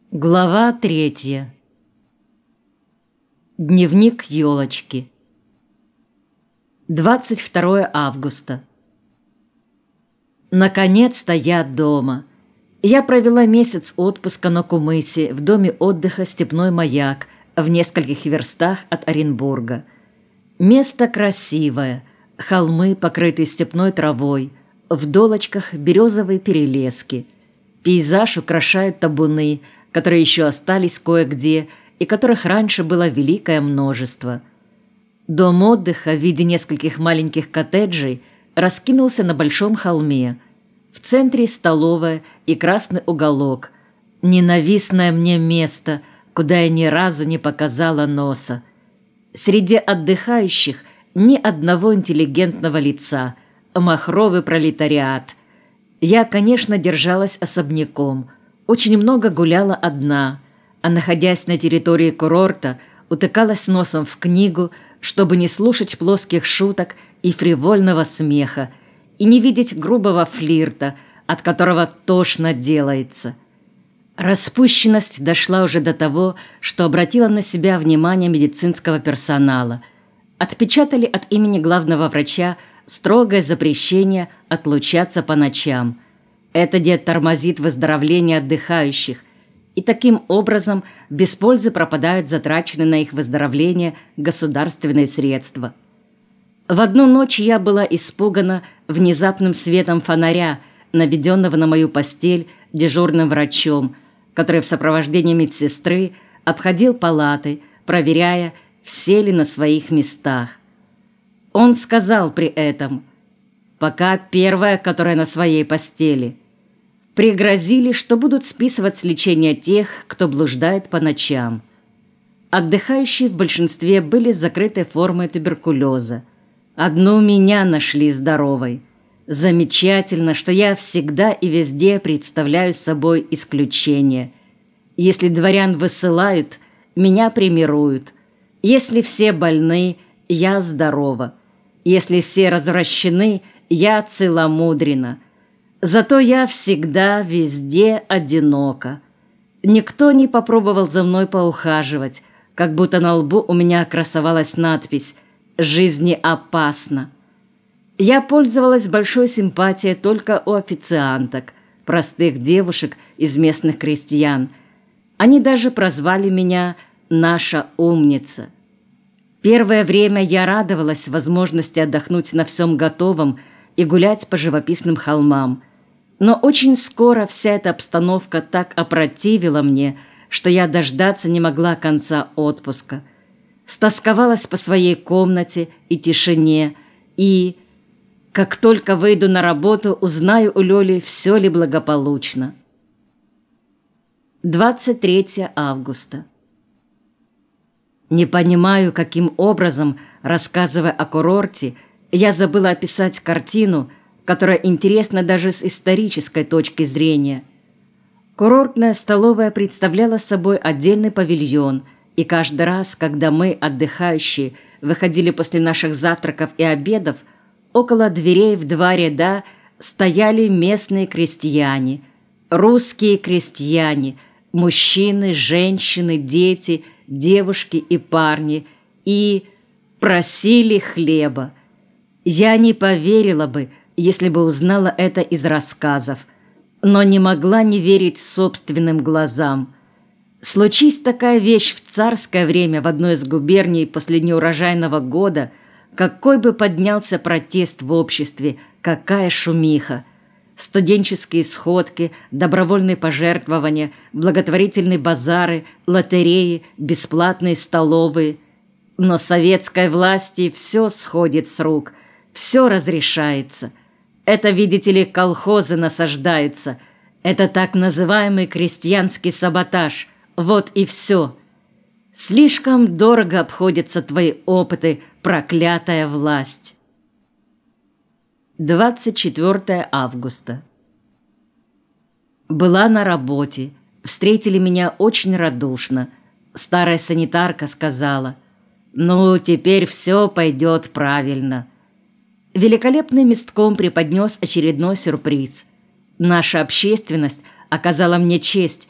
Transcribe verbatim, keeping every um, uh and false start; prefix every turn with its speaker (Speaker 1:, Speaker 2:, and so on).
Speaker 1: Глава третья. Дневник елочки. двадцать второе августа. Наконец-то я дома. Я провела месяц отпуска на Кумысе в доме отдыха «Степной маяк» в нескольких верстах от Оренбурга. Место красивое, холмы, покрытые степной травой, в долочках березовые перелески. Пейзаж украшают табуны, которые еще остались кое-где и которых раньше было великое множество. Дом отдыха в виде нескольких маленьких коттеджей раскинулся на большом холме. В центре столовая и красный уголок. Ненавистное мне место, куда я ни разу не показала носа. Среди отдыхающих ни одного интеллигентного лица, махровый пролетариат. Я, конечно, держалась особняком, очень много гуляла одна, а, находясь на территории курорта, утыкалась носом в книгу, чтобы не слушать плоских шуток и фривольного смеха, и не видеть грубого флирта, от которого тошно делается. Распущенность дошла уже до того, что обратила на себя внимание медицинского персонала. Отпечатали от имени главного врача строгое запрещение отлучаться по ночам. Это дед тормозит выздоровление отдыхающих, и таким образом без пользы пропадают затраченные на их выздоровление государственные средства. В одну ночь я была испугана внезапным светом фонаря, наведенного на мою постель дежурным врачом, который в сопровождении медсестры обходил палаты, проверяя, все ли на своих местах. Он сказал при этом: «Пока первая, которая на своей постели». Пригрозили, что будут списывать с лечения тех, кто блуждает по ночам. Отдыхающие в большинстве были с закрытой формой туберкулеза. Одну меня нашли здоровой. Замечательно, что я всегда и везде представляю собой исключение. Если дворян высылают, меня премируют. Если все больны, я здорова. Если все развращены, я целомудрена. Зато я всегда везде одинока. Никто не попробовал за мной поухаживать, как будто на лбу у меня красовалась надпись «Жизни опасно». Я пользовалась большой симпатией только у официанток, простых девушек из местных крестьян. Они даже прозвали меня «наша умница». Первое время я радовалась возможности отдохнуть на всем готовом и гулять по живописным холмам. Но очень скоро вся эта обстановка так опротивила мне, что я дождаться не могла конца отпуска. Стосковалась по своей комнате и тишине, и, как только выйду на работу, узнаю у Лёли, все ли благополучно. двадцать третье августа. Не понимаю, каким образом, рассказывая о курорте, я забыла описать картину, которая интересна даже с исторической точки зрения. Курортная столовая представляла собой отдельный павильон, и каждый раз, когда мы, отдыхающие, выходили после наших завтраков и обедов, около дверей в два ряда стояли местные крестьяне, русские крестьяне, мужчины, женщины, дети, девушки и парни, и просили хлеба. Я не поверила бы, если бы узнала это из рассказов, но не могла не верить собственным глазам. Случись такая вещь в царское время в одной из губерний после неурожайного года, какой бы поднялся протест в обществе, какая шумиха. Студенческие сходки, добровольные пожертвования, благотворительные базары, лотереи, бесплатные столовые. Но советской власти все сходит с рук, все разрешается. Это, видите ли, колхозы насаждаются. Это так называемый крестьянский саботаж. Вот и все. Слишком дорого обходятся твои опыты, проклятая власть. двадцать четвёртое августа. Была на работе. Встретили меня очень радушно. Старая санитарка сказала: «Ну, теперь все пойдет правильно». Великолепный местком преподнес очередной сюрприз. Наша общественность оказала мне честь